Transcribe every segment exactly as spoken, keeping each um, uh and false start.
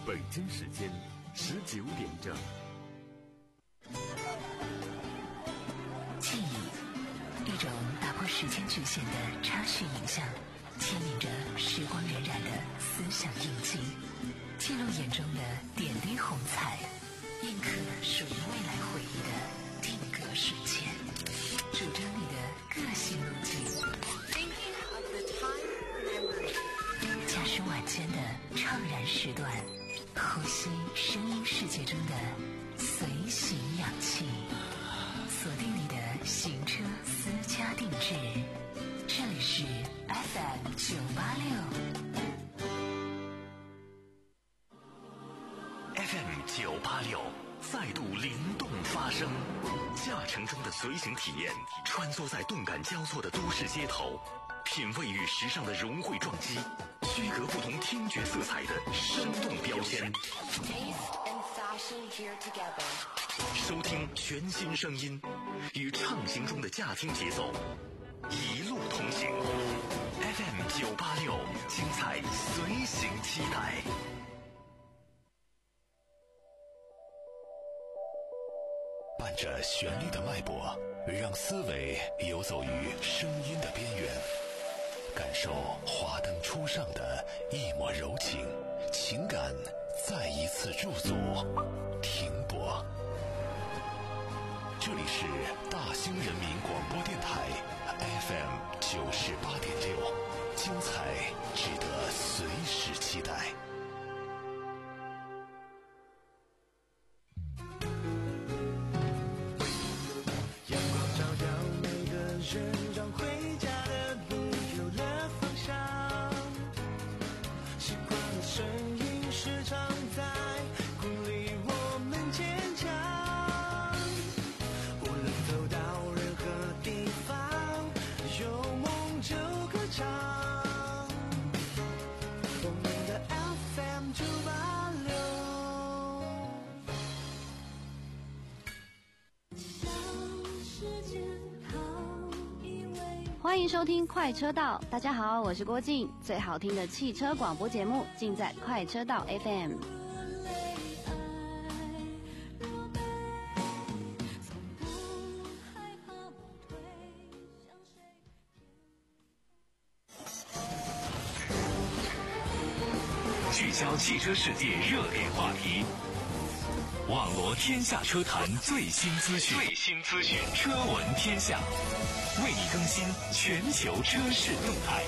北京时间十九点整。 记忆，一种打破时间局限的插叙影像，牵引着时光荏苒的思想印记，记录眼中的点滴红彩，印刻属于未来回忆的定格瞬间，主张你的个性路径。驾驶晚间的怅然时段，呼吸声音世界中的随行氧气，锁定你的行车私家定制。这里是 F M 九八六 F M 九八六再度灵动发声，驾乘中的随行体验，穿梭在动感交错的都市街头，品味与时尚的融汇撞击，区隔不同听觉色彩的生动标签。收听全新声音，与畅行中的驾听节奏，一路同行。F M 九八六，精彩随行期待。 伴着旋律的脉搏，让思维游走于声音的边缘，感受华灯初上的一抹柔情，情感再一次驻足停泊。这里是大兴人民广播电台 F M 九十八点六，精彩值得随时期待。 让回家的路有了方向，习惯的声音时常在鼓励我们坚强，无论走到任何地方，有梦就歌唱，我们的 F M 九八六。 欢迎收听快车道，大家好，我是郭静，最好听的汽车广播节目尽在快车道 F M。 聚焦汽车世界热点话题，网罗天下车坛最新资讯，最新资讯，车闻天下，为你更新全球车市动态。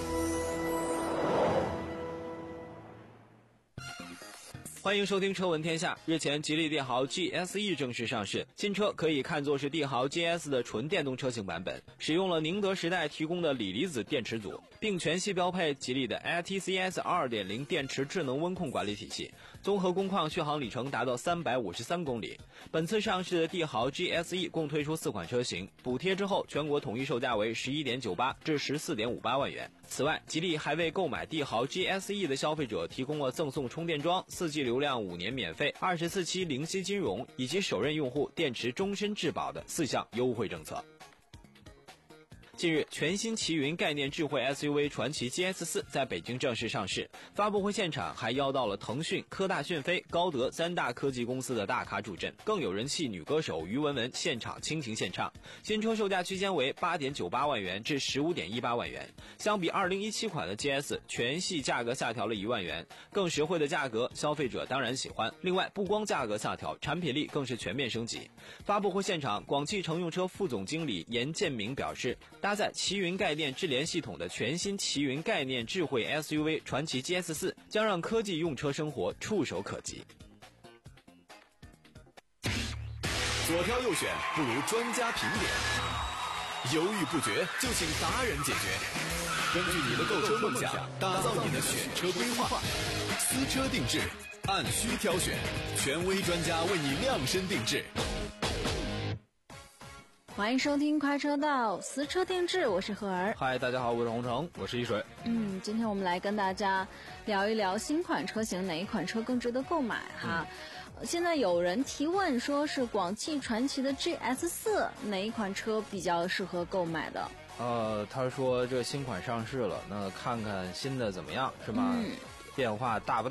欢迎收听车闻天下。日前，吉利帝豪 G S E 正式上市，新车可以看作是帝豪 G S 的纯电动车型版本，使用了宁德时代提供的锂离子电池组，并全系标配吉利的 I T C S 二点零 电池智能温控管理体系，综合工况续航里程达到三百五十三公里。本次上市的帝豪 G S E 共推出四款车型，补贴之后全国统一售价为 十一点九八 至 十四点五八万元。此外，吉利还为购买帝豪 G S E 的消费者提供了赠送充电桩、四 G 流量五年免费、二十四期零息金融以及首任用户电池终身质保的四项优惠政策。近日，全新奇云概念智慧 S U V 传祺 G S 四 在北京正式上市。发布会现场还邀到了腾讯、科大讯飞、高德三大科技公司的大咖助阵，更有人气女歌手于文文现场倾情献唱。新车售价区间为 八点九八万元至 十五点一八万元，相比二零一七款的 G S， 全系价格下调了一万元，更实惠的价格，消费者当然喜欢。另外，不光价格下调，产品力更是全面升级。发布会现场，广汽乘用车副总经理严建明表示，搭载奇云概念智联系统的全新奇云概念智慧 S U V 传祺 G S 四 将让科技用车生活触手可及。 左挑右选不如专家评点，犹豫不决就请达人解决。根据你的购车梦想，打造你的选车规划，私车定制，按需挑选，权威专家为你量身定制。 欢迎收听快车道私车定制，我是何儿。 嗨，大家好，我是洪城，我是一水。 嗯，今天我们来跟大家聊一聊新款车型哪一款车更值得购买哈。嗯、现在有人提问说是广汽传祺的 G S 四 哪一款车比较适合购买的？ 呃，他说这新款上市了，那看看新的怎么样是吗？嗯，变化大不大？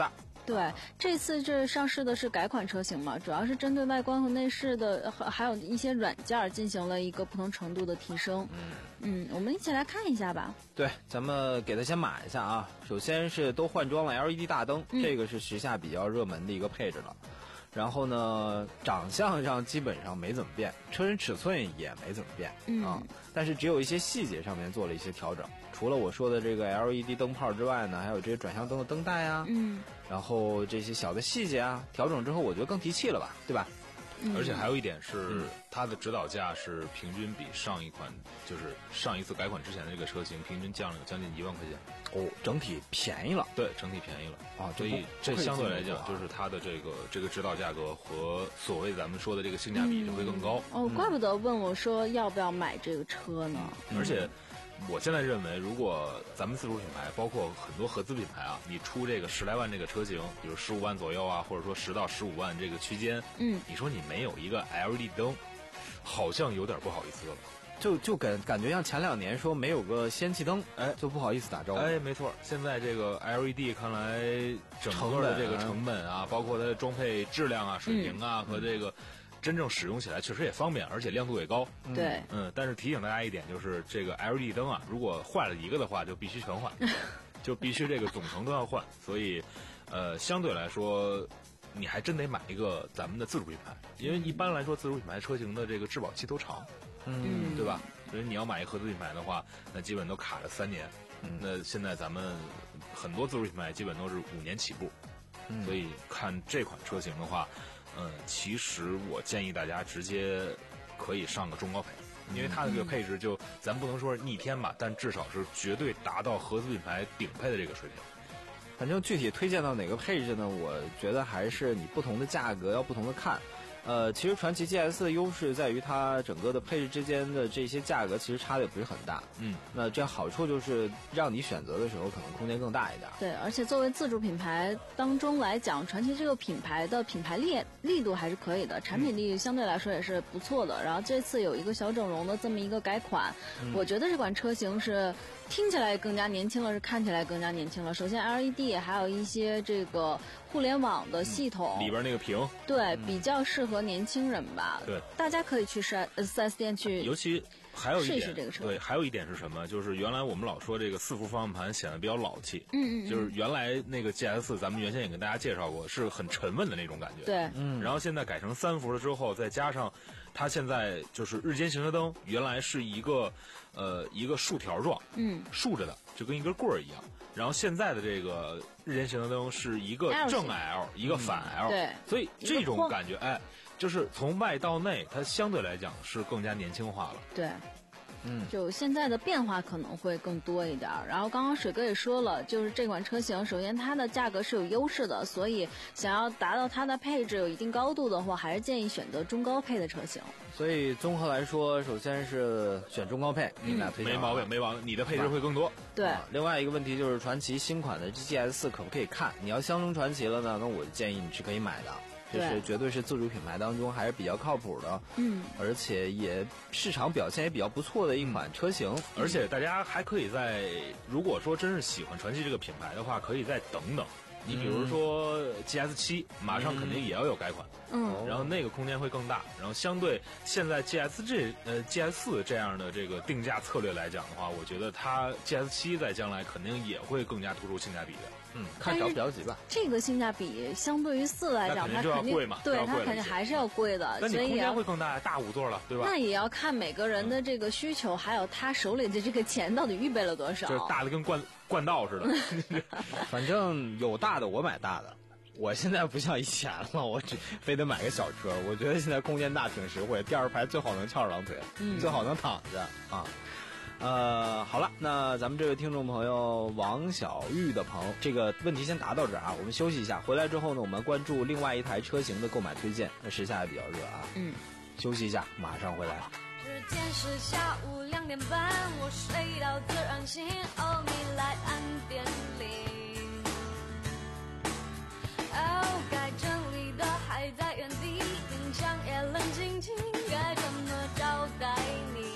对，这次这上市的是改款车型嘛，主要是针对外观和内饰的，还有一些软件进行了一个不同程度的提升。嗯嗯，我们一起来看一下吧。 对，咱们给它先码一下啊。首先是都换装了 L E D 大灯， 嗯、 这个是时下比较热门的一个配置了。然后呢，长相上基本上没怎么变，车身尺寸也没怎么变、 嗯、 啊，但是只有一些细节上面做了一些调整。除了我说的这个 L E D 灯泡之外呢，还有这些转向灯的灯带啊， 嗯， 然后这些小的细节啊，调整之后我觉得更提气了吧，对吧？ 嗯、 而且还有一点是，它的指导价是平均比上一款，就是上一次改款之前的这个车型平均降了有将近一万块钱。 哦，整体便宜了。 对，整体便宜了啊， 所以这相对来讲，就是它的这个这个指导价格和所谓咱们说的这个性价比就会更高。 嗯、哦，怪不得问我说要不要买这个车呢？ 嗯、而且。我现在认为，如果咱们自主品牌，包括很多合资品牌啊，你出这个十来万这个车型，比如十五万左右啊，或者说十到十五万这个区间， 嗯， 你说你没有一个 L E D 灯，好像有点不好意思了。 就就感感觉像前两年说没有个氙气灯，哎，就不好意思打招呼。 哎，没错，现在这个 L E D 看来整个的这个成本啊，包括它的装配质量啊、水平啊、嗯、和这个。真正使用起来确实也方便，而且亮度也高。 对， 嗯，但是提醒大家一点，就是这个 L E D 灯啊，如果坏了一个的话，就必须全换，就必须这个总成都要换。所以，呃，相对来说，你还真得买一个咱们的自主品牌，因为一般来说自主品牌车型的这个质保期都长， 嗯， 对吧？所以你要买一个合资品牌的话，那基本都卡着三年。 嗯、 那现在咱们很多自主品牌基本都是五年起步， 嗯、 所以看这款车型的话。嗯，其实我建议大家直接可以上个中高配，因为它的这个配置就咱不能说是逆天吧，但至少是绝对达到合资品牌顶配的这个水平。 反正具体推荐到哪个配置呢？我觉得还是你不同的价格要不同的看。呃，其实传祺 G S 的优势在于它整个的配置之间的这些价格其实差的也不是很大。 嗯， 那这样好处就是让你选择的时候可能空间更大一点。 对，而且作为自主品牌当中来讲，传祺这个品牌的品牌力力度还是可以的，产品力相对来说也是不错的。嗯、然后这次有一个小整容的这么一个改款，嗯、我觉得这款车型是听起来更加年轻了，是看起来更加年轻了。首先 L E D 还有一些这个互联网的系统， 嗯、里边那个屏， 对， 嗯、 比较适合年轻人吧。 对， 大家可以去四四 S 店去， 尤其还有一点， 试一试这个车。 对，还有一点是什么？就是原来我们老说这个四幅方向盘显得比较老气， 嗯嗯， 就是原来那个 G S 咱们原先也跟大家介绍过，是很沉稳的那种感觉。 对， 嗯，然后现在改成三幅了之后，再加上它现在就是日间行车灯，原来是一个呃一个竖条状， 嗯， 竖着的，就跟一根棍儿一样。然后现在的这个日间行车灯是一个正 L， 一个反 L，、 嗯、对， 所以这种感觉，哎，就是从外到内，它相对来讲是更加年轻化了。 对。 嗯， 就现在的变化可能会更多一点。然后刚刚水哥也说了，就是这款车型，首先它的价格是有优势的，所以想要达到它的配置有一定高度的话，还是建议选择中高配的车型。 所以综合来说，首先是选中高配，你俩推荐、 嗯、没毛病，没毛病，你的配置会更多。 对、 啊。另外一个问题就是传祺新款的 G S 四可不可以看？你要相中传祺了呢，那我建议你是可以买的。就是绝对是自主品牌当中还是比较靠谱的， 嗯， 而且也市场表现也比较不错的一款车型， 嗯、而且大家还可以在如果说真是喜欢传祺这个品牌的话，可以再等等。你比如说 G S 七，马上肯定也要有改款， 嗯， 然后那个空间会更大，然后相对现在 G S 这呃 G S 四这样的这个定价策略来讲的话，我觉得它 G S 七在将来肯定也会更加突出性价比的。 嗯，看着着急吧。 这个性价比相对于四来讲，它肯定贵嘛， 对它肯定还是要贵的。 那你空间会更大，大五座了，对吧？ 那也要看每个人的这个需求，还有他手里的这个钱到底预备了多少。 就是大的跟灌灌道似的。 反正有大的我买大的。我现在不像以前了，我只非得买个小车。我觉得现在空间大挺实惠，第二排最好能翘着两腿， 嗯、 最好能躺着啊。呃，好了，那咱们这位听众朋友王小玉的朋友，这个问题先答到这儿啊，我们休息一下，回来之后呢，我们关注另外一台车型的购买推荐。那时下也比较热啊， 嗯， 休息一下，马上回来。 时间是下午两点半，我睡到自然醒，哦，你来按电铃，哦，该整理的还在原地，冰箱也冷清清，该怎么招待你？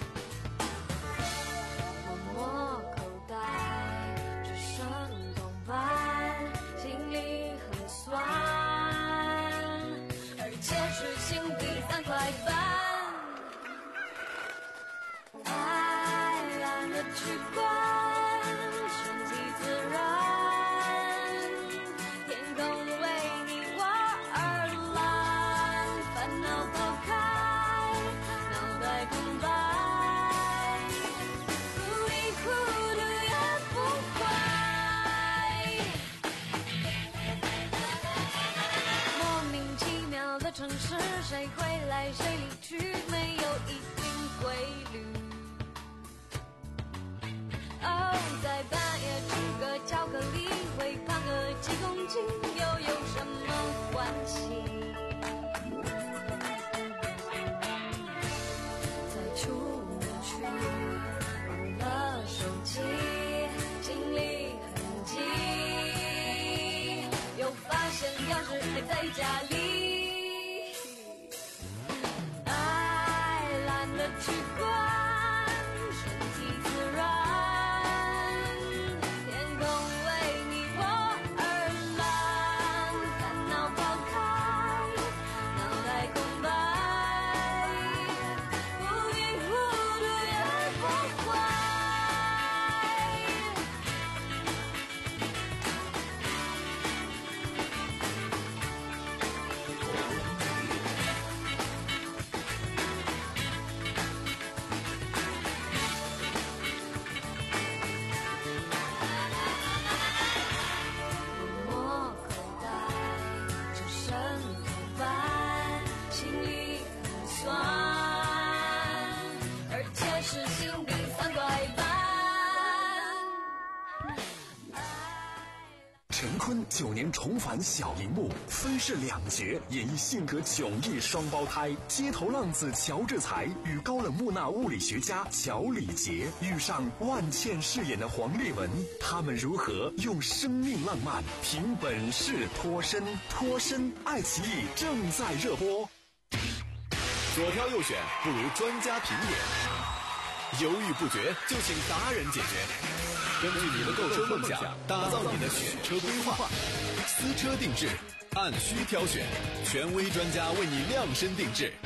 摸口袋，只剩铜板， 去管，顺其自然，天空为你我而蓝，烦恼抛开，脑袋空白，糊里糊涂也不怪。莫名其妙的城市，谁会来谁离去，没有一定规律。哦，在半夜吃个巧克力，会胖个几公斤，又有什么关系？再出门去，忘了手机，行李很急，又发现钥匙还在家里。爱懒得去管，顺其自然，天空为你我而蓝，烦恼抛开，脑袋空白，糊里糊涂也不怪。摸口袋，只剩头发，心里很酸，而且是新币三块半。 陈坤九年重返小荧幕，分饰两角，演绎性格迥异双胞胎。街头浪子乔治才与高冷木讷物理学家乔礼杰遇上万茜饰演的黄丽文，他们如何用生命浪漫凭本事脱身？脱身爱奇艺正在热播。 左挑右选不如专家评点，犹豫不决就请达人解决。根据你的购车梦想，打造你的选车规划，私车定制，按需挑选，权威专家为你量身定制。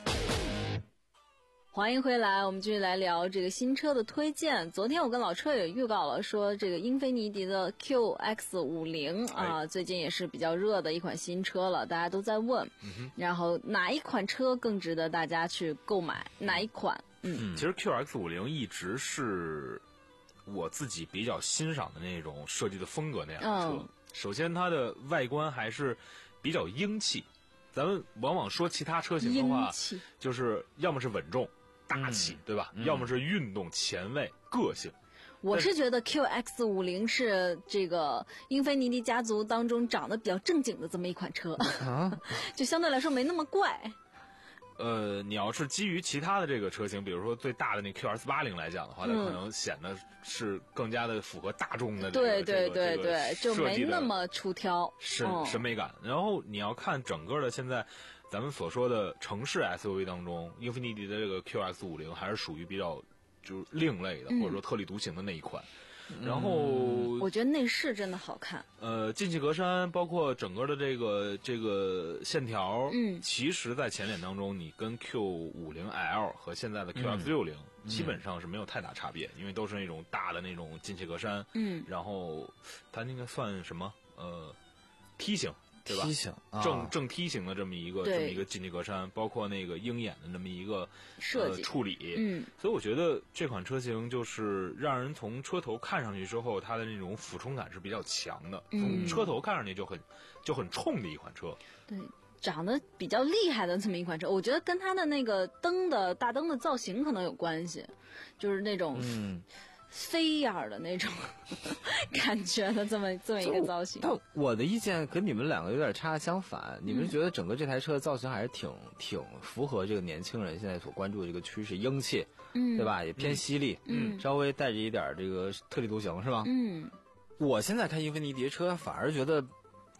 欢迎回来，我们继续来聊这个新车的推荐。昨天我跟老车也预告了，说这个英菲尼迪的 Q X 五十 啊，最近也是比较热的一款新车了，大家都在问。嗯、然后哪一款车更值得大家去购买？哪一款？嗯， 嗯其实 Q X 五十 一直是我自己比较欣赏的那种设计的风格那样的车。嗯、首先，它的外观还是比较英气。咱们往往说其他车型的话，就是要么是稳重、大气，嗯、对吧？嗯、要么是运动、前卫、个性。 我是觉得 Q X 五十 是这个英菲尼迪家族当中长得比较正经的这么一款车，啊、就相对来说没那么怪。 呃，你要是基于其他的这个车型，比如说最大的那 Q S 八十 来讲的话，它、嗯、可能显得是更加的符合大众的、这个、 对对对对， 这个、 就没那么出挑审、嗯、审美感。然后你要看整个的现在咱们所说的城市 S U V 当中，英菲尼迪的这个 Q X 五十 还是属于比较就是另类的，嗯、或者说特立独行的那一款。然后、 嗯、我觉得内饰真的好看。 呃，进气格栅包括整个的这个这个线条，嗯，其实，在前脸当中，你跟 Q 五十 L 和现在的 Q X 六十、嗯、基本上是没有太大差别，嗯、因为都是那种大的那种进气格栅，嗯，然后它那个算什么？呃，梯形。对吧？ 梯形、啊、 正正梯形的这么一个这么一个进气格栅，包括那个鹰眼的这么一个设计、 呃、处理， 嗯， 所以我觉得这款车型就是让人从车头看上去之后，它的那种俯冲感是比较强的， 嗯、 从车头看上去就很就很冲的一款车。 对，长得比较厉害的这么一款车，我觉得跟它的那个灯的大灯的造型可能有关系，就是那种嗯。飞眼的那种感觉的这么这么一个造型。 但我的意见跟你们两个有点差相反，嗯、你们觉得整个这台车的造型还是挺挺符合这个年轻人现在所关注的这个趋势，英气，嗯，对吧？也偏犀利，嗯，稍微带着一点这个特立独行，是吧？ 嗯， 我现在看英菲尼迪车，反而觉得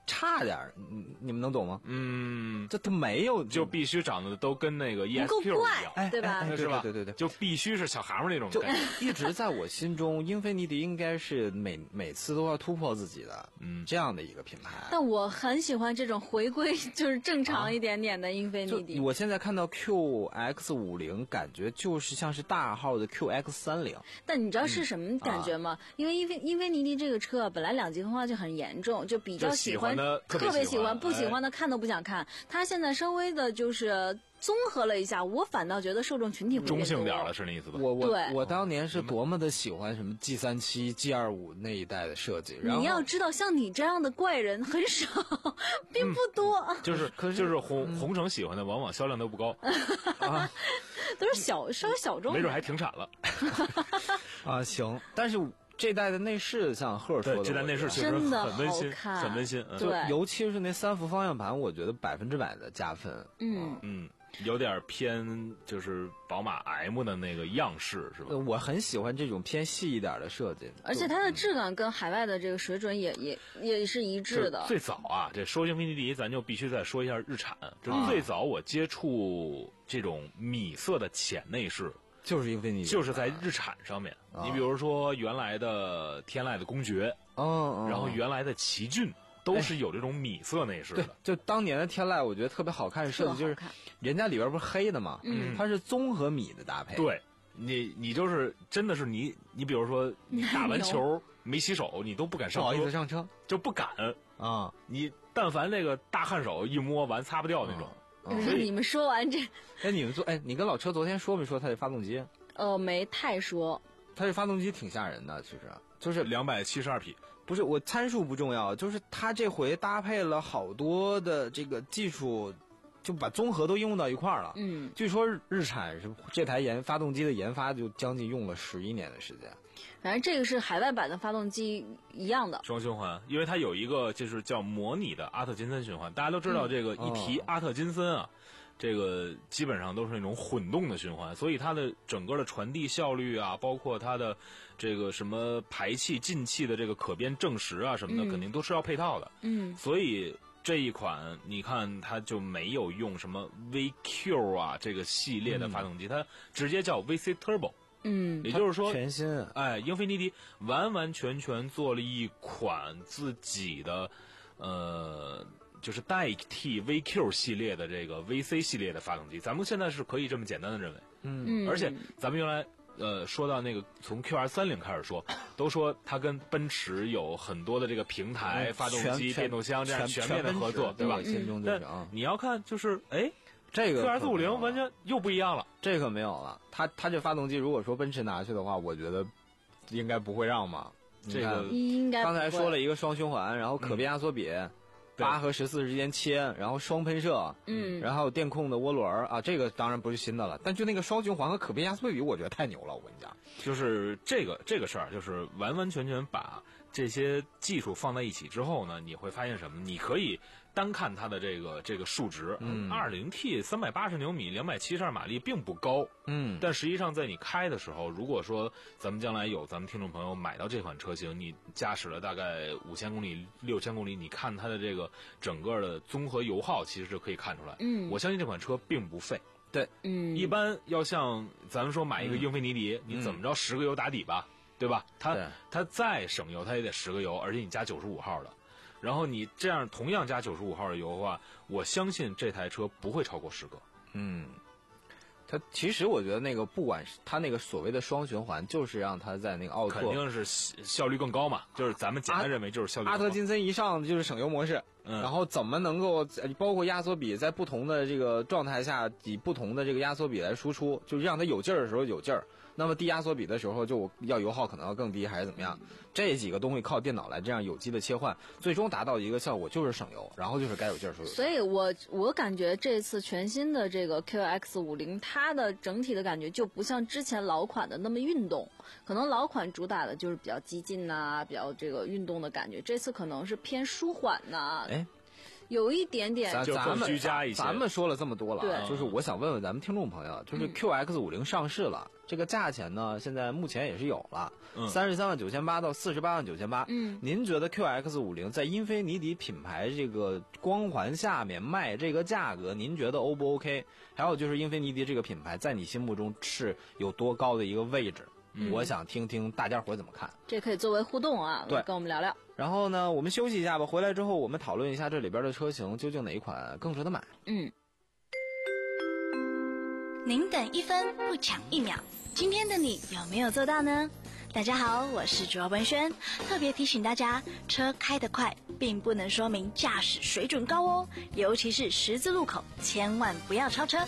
差点儿，你你们能懂吗？ 嗯， 这它没有， 就必须长得都跟那个 E S 不 Q 够一样， 怪，对吧？ 哎是吧？ 对对对对， 就必须是小孩们那种就感觉。 一直在我心中，英菲尼迪应该是每每次都要突破自己的， 嗯， 这样的一个品牌。 但我很喜欢这种回归就是正常一点点的英菲尼迪。 就我现在看到 Q X 五零，感觉就是像是大号的 Q X 三零。 但你知道是什么感觉吗？因为英菲英菲尼迪这个车啊本来两极分化就很严重，就比较喜欢， 就喜欢的特别特别喜喜欢不喜欢的哎看都不想看。它现在稍微的就是综合了一下，我反倒觉得受众群体会变中性多点了，是那意思吧？ 我我对我当年是多么的喜欢什么 G 三七、G 二五那一代的设计，然后你要知道，像你这样的怪人很少，并不多， 就是可是就是红红城喜欢的，往往销量都不高， 都是小稍微小众， 没准还停产了。 啊行，但是这代的内饰像赫说的， 对，这代内饰确实真的很温馨， 好看很温馨。嗯就对尤其是那三幅方向盘，我觉得百分之百的加分。 嗯。 嗯，有点偏就是宝马 M 的那个样式，是吧呃？我很喜欢这种偏细一点的设计， 而且它的质感跟海外的这个水准也也也是一致的。 最早啊，这说英菲尼迪，咱就必须再说一下日产。就是最早我接触这种米色的浅内饰， 就是英菲尼迪， 就是在日产上面。你比如说原来的天籁的公爵， 嗯， 然后原来的奇骏，都是有这种米色内饰对的。， 就当年的天籁，我觉得特别好看的设计，就是特好看人家里边不是黑的嘛， 嗯它是综合米的搭配。， 对，你你就是真的是你你比如说你打完球没洗手，你都不敢上不好意思车， 上车就不敢。 啊， 你但凡那个大汗手一摸完擦不掉那种。 嗯所以你们说完这， 哎，你们做，哎，你跟老车昨天说没说它这发动机？ 呃，没太说。 它这发动机挺吓人的，其实就是两百七十二匹， 不是我参数不重要，就是它这回搭配了好多的这个技术，就把综合都应用到一块儿了。 嗯， 据说日日产是这台研发动机的研发就将近用了十一年的时间。 反正这个是海外版的发动机一样的。 双循环，因为它有一个就是叫模拟的阿特金森循环。大家都知道这个一提哦阿特金森啊，这个基本上都是那种混动的循环，所以它的整个的传递效率啊，包括它的这个什么排气进气的这个可变正时啊什么的， 嗯肯定都是要配套的。 嗯， 所以这一款你看它就没有用什么 V Q 啊这个系列的发动机，它直接叫 V C Turbo。 嗯， 也就是说， 全新， 哎，英菲尼迪完完全全做了一款自己的，呃，就是代替 V Q 系列的这个 V C 系列的发动机。咱们现在是可以这么简单的认为， 嗯， 嗯， 而且咱们原来呃说到那个从 Q R 三零开始说，都说它跟奔驰有很多的这个平台、 嗯发动机、 全变速箱这样全全面的合作，对吧全奔驰？我心中就但是啊， 你要看就是哎这个 ，Q R 四五可没有了零完全又不一样了。 这可没有了。它它这发动机如果说奔驰拿去的话，我觉得应该不会让嘛。 这个你看应该刚才不会说了一个双循环，然后可变压缩比，八和十四之间切，然后双喷射， 嗯然后有电控的涡轮啊，这个当然不是新的了，但就那个双循环和可变压缩比，我觉得太牛了，我跟你讲。 就是这个这个事儿，就是完完全全把这些技术放在一起之后呢，你会发现什么？你可以单看它的这个这个数值， 嗯二零 T 三百八十牛米，两百七十二马力并不高， 嗯， 但实际上在你开的时候，如果说咱们将来有咱们听众朋友买到这款车型，你驾驶了大概五千公里、六千公里，你看它的这个整个的综合油耗，其实就可以看出来。 嗯我相信这款车并不费。 嗯， 一般要像咱们说买一个英菲尼迪，你怎么着十个油打底吧，对吧？它对它再省油，它也得十个油，而且你加九十五号的。然后你这样同样加九十五号的油的话，我相信这台车不会超过十个。 嗯，它其实我觉得那个不管是它那个所谓的双循环，就是让它在那个奥拓肯定是效率更高嘛，就是咱们简单认为就是效率更高。 阿特金森一上就是省油模式， 嗯然后怎么能够呃包括压缩比在不同的这个状态下以不同的这个压缩比来输出，就是让它有劲儿的时候有劲儿，那么低压缩比的时候就我要油耗可能要更低还是怎么样？这几个东西靠电脑来这样有机的切换，最终达到一个效果就是省油，然后就是该有劲儿时候有劲儿。 所以我我感觉这次全新的这个 Q X 五零，它的整体的感觉就不像之前老款的那么运动，可能老款主打的就是比较激进呐、比较这个运动的感觉，这次可能是偏舒缓呐、 哎， 有一点点咱咱们居家一些。 咱们说了这么多了， 对， 就是我想问问咱们听众朋友，就是 Q X 五零上市了，嗯、这个价钱呢，现在目前也是有了，三十三万九千八到四十八万九千八。 嗯， 您觉得 Q X 五零在英菲尼迪品牌这个光环下面卖这个价格，您觉得 O 不 OK？ 还有就是英菲尼迪这个品牌在你心目中是有多高的一个位置？嗯、我想听听大家伙怎么看。 这可以作为互动啊， 对， 跟我们聊聊。 然后呢，我们休息一下吧，回来之后我们讨论一下这里边的车型究竟哪一款更值得买。 嗯。 您等一分不抢一秒，今天的你有没有做到呢？大家好，我是卓文轩，特别提醒大家，车开得快并不能说明驾驶水准高哦，尤其是十字路口，千万不要超车。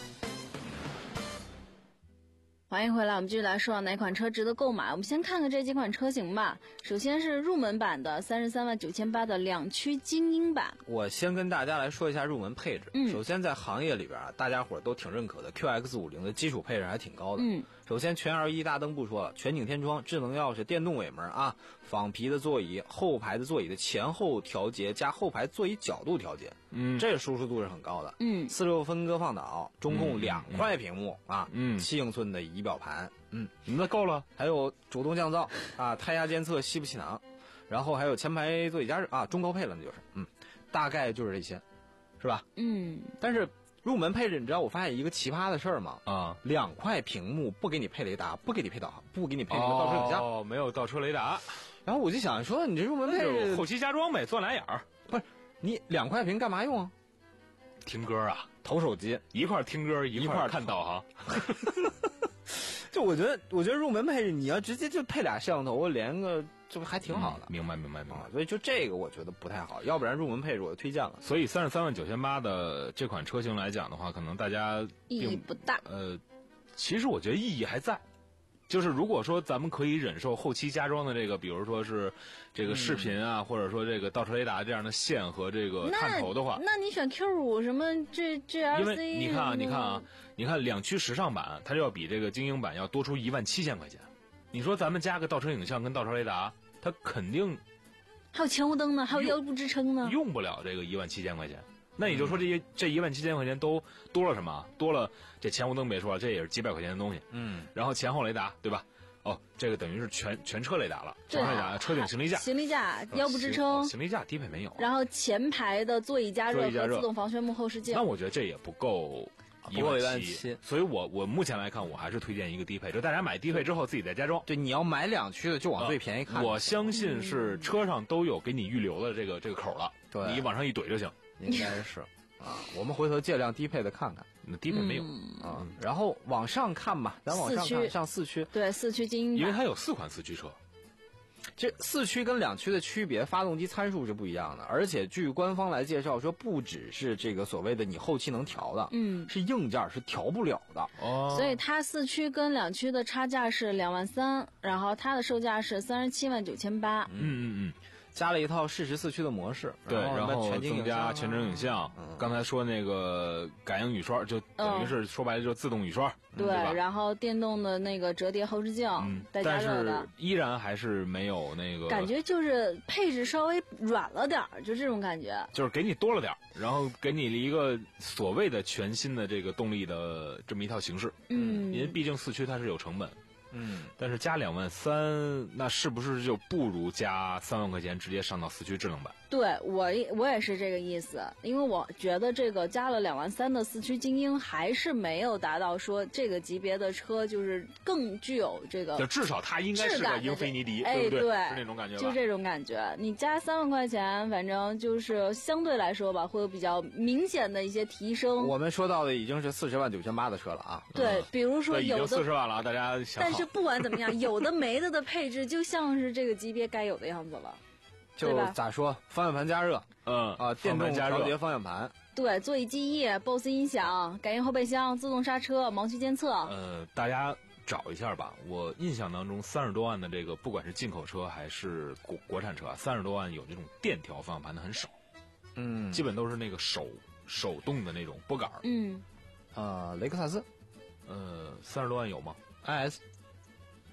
欢迎回来，我们继续来说哪款车值得购买。我们先看看这几款车型吧。首先是入门版的三十三万九千八的两驱精英版。 我先跟大家来说一下入门配置。 嗯， 首先在行业里边啊，大家伙都挺认可的 Q X 五零的基础配置还挺高的。 嗯， 首先全 L E D 大灯不说了，全景天窗、智能钥匙、电动尾门啊，仿皮的座椅，后排的座椅的前后调节加后排座椅角度调节。 嗯， 这个舒适度是很高的。 嗯， 四六分割放倒，中控两块屏幕、 嗯、 啊， 嗯， 七英寸的仪表盘，嗯， 那够了。 还有主动降噪啊，胎压监测，吸不气囊，然后还有前排座椅加热啊，中高配了那就是，嗯，大概就是这些，是吧？ 嗯， 但是入门配置，你知道我发现一个奇葩的事儿吗？ 啊， 两块屏幕不给你配雷达，不给你配导航，不给你配那个倒车影像， 哦，没有倒车雷达。 然后我就想说，你这入门配置后期加装呗，钻蓝眼儿。 不是，你两块屏干嘛用啊？ 听歌啊， 投手机， 一块听歌，一块看导航。 就我觉得，我觉得入门配置你要直接就配俩摄像头，连个这不还挺好的。 嗯、明白，明白，明白、 啊。所以就这个我觉得不太好，要不然入门配置我就推荐了。 所以三十三万九千八的这款车型来讲的话，可能大家意义不大。 呃，其实我觉得意义还在。就是如果说咱们可以忍受后期加装的这个，比如说是这个视频啊，嗯、或者说这个倒车雷达这样的线和这个探头的话， 那, 那你选 Q 五什么这这 L C？ 因为你看啊，你看啊，你看两驱时尚版，它就要比这个精英版要多出一万七千块钱。你说咱们加个倒车影像跟倒车雷达，它肯定还有前雾灯呢，还有腰部支撑呢， 用不了这个一万七千块钱。那你就说这一、嗯、这一万七千块钱都多了什么？多了这前雾灯别说了，这也是几百块钱的东西。 嗯， 然后前后雷达，对吧？哦，这个等于是全全车雷达了，全车雷达，车顶行李架， 行李架、腰部支撑、 哦、行李架低配没有、啊。 然后前排的座椅加热和自动防眩目后视镜。 那我觉得这也不够一万七， 所以我我目前来看，我还是推荐一个低配，就大家买低配之后自己再加装。 对，你要买两驱的就往最便宜看、 呃。我相信是车上都有给你预留的这个这个口了， 对， 你往上一怼就行。 应该是。啊，我们回头借辆低配的看看， 那低配没有、 嗯、 啊。然后往上看吧，咱往上看，上四驱， 对，四驱精英版， 因为它有四款四驱车。 这四驱跟两驱的区别，发动机参数是不一样的，而且据官方来介绍说，不只是这个所谓的你后期能调的， 嗯， 是硬件是调不了的哦。 所以它四驱跟两驱的差价是两万三，然后它的售价是三十七万九千八。 嗯嗯嗯。 加了一套适时四驱的模式， 对，然后全景增加全程影像。嗯、刚才说那个感应雨刷，就等于是说白了就自动雨刷， 嗯、对, 对吧？ 然后电动的那个折叠后视镜， 嗯、 带加热的， 但是依然还是没有那个感觉，就是配置稍微软了点儿，就这种感觉， 就是给你多了点儿，然后给你一个所谓的全新的这个动力的这么一套形式。 嗯， 因为毕竟四驱它是有成本。 嗯， 但是加两万三，那是不是就不如加三万块钱直接上到四驱智能版？ 对我我也是这个意思，因为我觉得这个加了两万三的四驱精英还是没有达到说这个级别的车就是更具有这个， 就至少它应该是个英菲尼迪， 哎， 对不对？ 对， 是那种感觉吧？ 就这种感觉，你加三万块钱，反正就是相对来说吧，会有比较明显的一些提升。 我们说到的已经是四十万九千八的车了啊， 对， 嗯、 比如说有的四十万了，大家想好。 但是不管怎么样，有的没的的配置就像是这个级别该有的样子了。 就咋说，方向盘加热， 嗯啊，电动调节方向盘， 对，座椅记忆 B O S S 音响、感应后备箱、自动刹车、盲区监测。 呃，大家找一下吧。我印象当中，三十多万的这个，不管是进口车还是国国产车，三十多万有这种电调方向盘的很少， 嗯， 基本都是那个手手动的那种拨杆。 嗯， 呃，雷克萨斯， 呃，三十多万有吗 ？I S。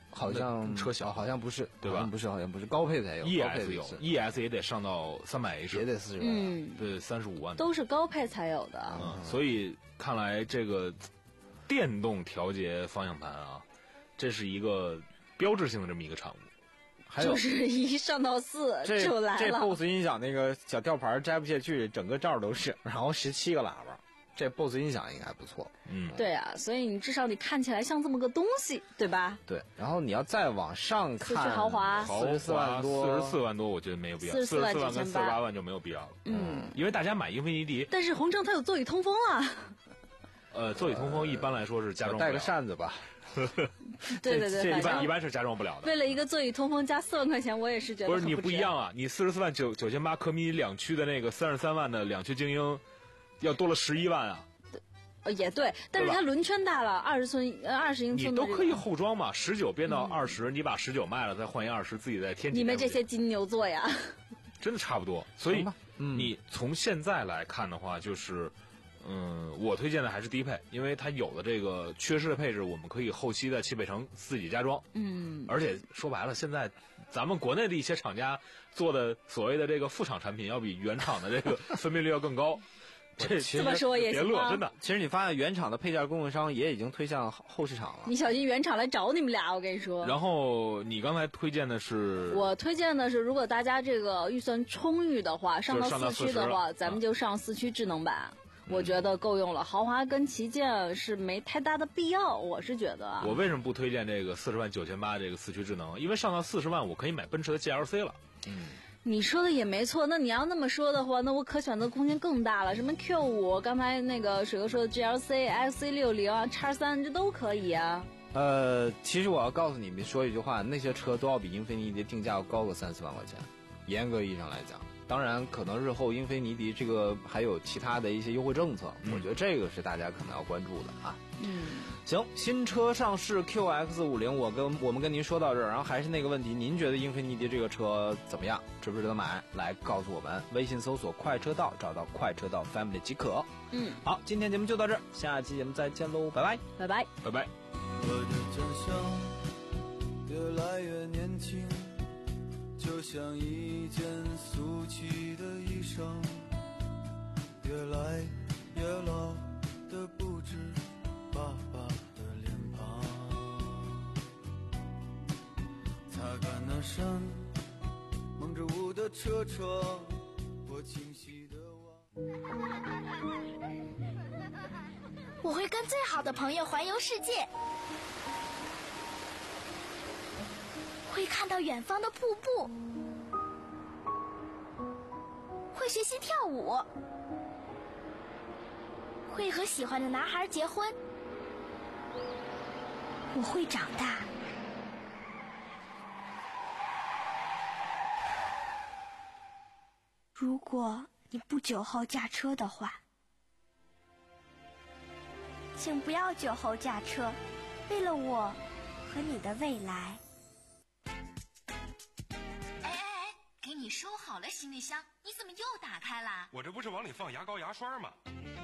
好像车小， 好像不是， 对吧？ 好像不是，好像不是，高配才有 ，E S 有 ，E S 也得上到三百 H， 也得四十万， 嗯， 对，三十五万， 都是高配才有的。 嗯，所以看来这个电动调节方向盘啊，这是一个标志性的这么一个产物。 还有就是一上到四就来了。 这 B O S S 音响那个小吊牌摘不下去，整个罩都是，然后十七个喇叭，这 B O S S 音响应该不错。 嗯， 对啊，所以你至少你看起来像这么个东西，对吧？ 对，然后你要再往上看， 四驱豪华， 四十四万多， 四十四万多，我觉得没有必要， 四十四万跟四十八万就没有必要了。 嗯， 因为大家买英菲尼迪， 但是红城它有座椅通风啊。 呃，座椅通风一般来说是加装不了， 带个扇子吧。 对对对， 这一般一般是加装不了的。 为了一个座椅通风加四万块钱，我也是觉得不是你不一样啊！你四十四万九九千八科迷两驱的那个三十三万的两驱精英，要多了十一万啊！ 呃，也对，但是它轮圈大了，二十寸呃二十英寸的，你都可以后装嘛，十九变到二十、嗯，你把十九卖了，再换一二十，自己再添几。 你们这些金牛座呀， 真的差不多。所以你从现在来看的话，就是。嗯，我推荐的还是低配，因为它有的这个缺失的配置，我们可以后期的汽配城自己加装。 嗯， 而且说白了，现在咱们国内的一些厂家做的所谓的这个副厂产品，要比原厂的这个分辨率要更高。 这这么说也行别乐，真的。 其实你发现原厂的配件供应商也已经推向后市场了。 你小心原厂来找你们俩，我跟你说。 然后你刚才推荐的是？ 我推荐的是，如果大家这个预算充裕的话，上到四驱的话，咱们就上四驱智能版。我觉得够用了，豪华跟旗舰是没太大的必要，我是觉得啊。 我为什么不推荐这个四十万九千八这个四驱智能？因为上到四十万，我可以买奔驰的 G L C 了。 嗯， 你说的也没错。那你要那么说的话，那我可选择空间更大了。什么 Q 五，刚才那个水哥说的 G L C、X C 六零、X 三，这都可以啊。 呃，其实我要告诉你们说一句话，那些车都要比英菲尼迪定价要高个三四万块钱，严格意义上来讲。当然，可能日后英菲尼迪这个还有其他的一些优惠政策，嗯、我觉得这个是大家可能要关注的啊。 嗯， 行，新车上市 Q X 五十，我跟我们跟您说到这儿，然后还是那个问题，您觉得英菲尼迪这个车怎么样？值不值得买？来告诉我们，微信搜索“快车道”，找到“快车道 Family” 即可。 嗯， 好，今天节目就到这儿，下期节目再见喽，拜拜， 拜拜， 拜拜。 我的长相越来越年轻。就像一件俗气的衣裳，越来越老的不止爸爸的脸庞。擦干那扇蒙着雾的车窗，我清晰的望。 我会跟最好的朋友环游世界，会看到远方的瀑布，会学习跳舞，会和喜欢的男孩结婚。我会长大。如果你不酒后驾车的话，请不要酒后驾车，为了我和你的未来。 给你收好了行李箱，你怎么又打开了？ 我这不是往里放牙膏牙刷吗？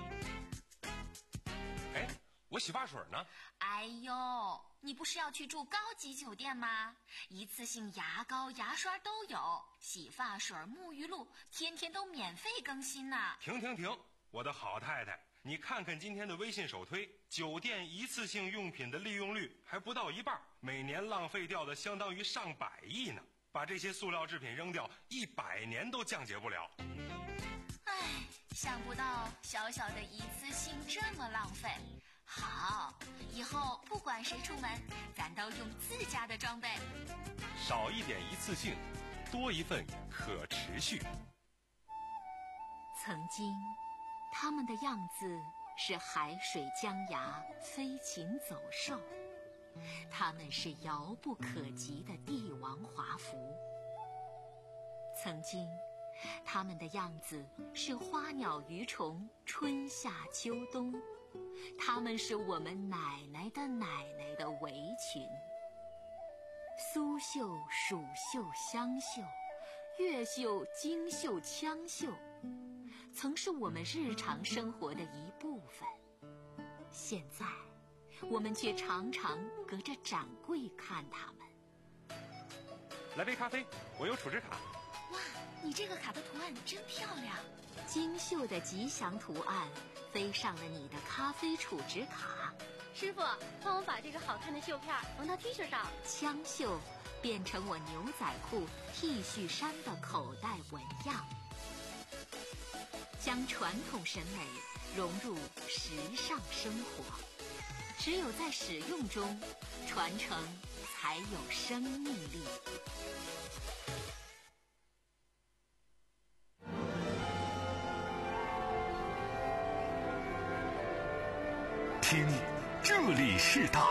哎，我洗发水呢？ 哎呦，你不是要去住高级酒店吗？一次性牙膏牙刷都有，洗发水沐浴露天天都免费更新呢。 停停停，我的好太太，你看看今天的微信首推，酒店一次性用品的利用率还不到一半，每年浪费掉的相当于上百亿呢。把这些塑料制品扔掉，一百年都降解不了。 唉，想不到小小的一次性这么浪费。好，以后不管谁出门，咱都用自家的装备。 少一点一次性，多一份可持续。 曾经，他们的样子是海水江崖，飞禽走兽。他们是遥不可及的帝王华服。曾经，他们的样子是花鸟鱼虫，春夏秋冬。他们是我们奶奶的奶奶的围裙。苏绣、蜀绣、湘绣，越绣、京绣、羌绣，曾是我们日常生活的一部分。现在我们却常常隔着展柜看它们。 来杯咖啡，我有储值卡。 哇，你这个卡的图案真漂亮！ 精绣的吉祥图案飞上了你的咖啡储值卡。 师傅，帮我把这个好看的绣片缝到 T 恤上。 枪绣变成我牛仔裤、T 恤衫的口袋纹样，将传统审美融入时尚生活。只有在使用中，传承才有生命力。 听，这里是大